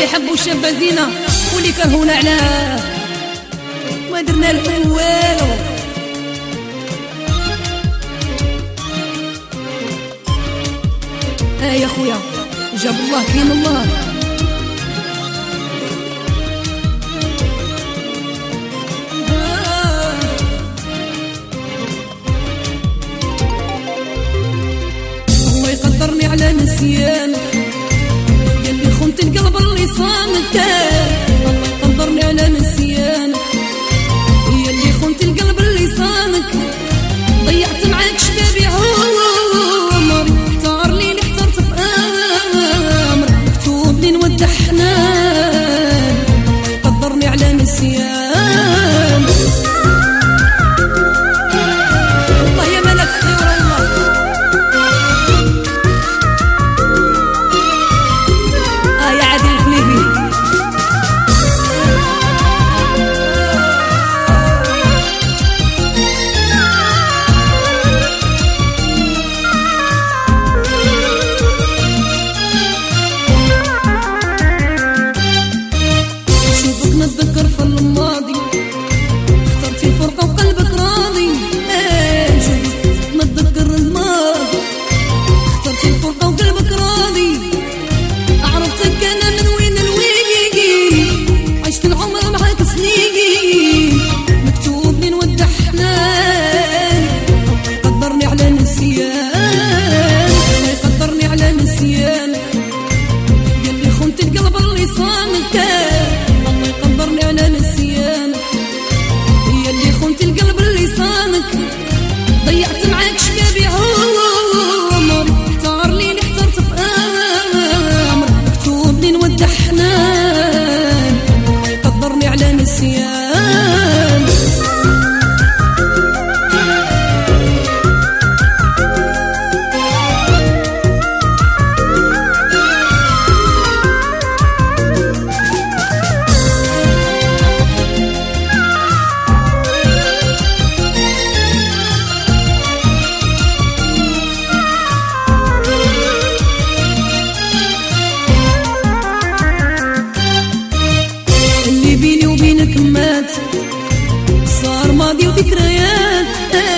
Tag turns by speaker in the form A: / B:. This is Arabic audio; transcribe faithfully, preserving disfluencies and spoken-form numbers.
A: حبوا الشابة زينة واللي كرهونا علاه ما درنا لهم والو. اه يا خويا جاب الله كاين الله. الله يقدرني على نسيانك يلي خنت القلب اللي صامت. الله يقدرني على نسيانك يلي خنت القلب اللي صامت. ضيعت معاك شبابي عمري احتار لي اللي احترت في امري مكتوب لي نودع حنان. الله يقدرني على نسيانك والله يا ملك خير الله. اه يا عادل الحنيفي نتذكر في الماضي اخترتي الفرقة وقلبك راضي. ايه شوفي نتذكر الماضي اخترتي الفرقة وقلبك راضي. عرفتك انا من وين الويقي عشت العمر معاك سنيقي مكتوب لي نودع حنان. الله يقدرني على نسيان الله يقدرني على نسيانك يلي خنت القلب اللي صامت. الله يقدرني على نسيانك يلي خنت القلب اللي صانك. ضيعت معاك شبابي عمري احتار لي اللي احترت في امري مكتوب لي نودع حنان. الله يقدرني على نسيانك اللي بيني وبينك مات صار ماضي وذكريات.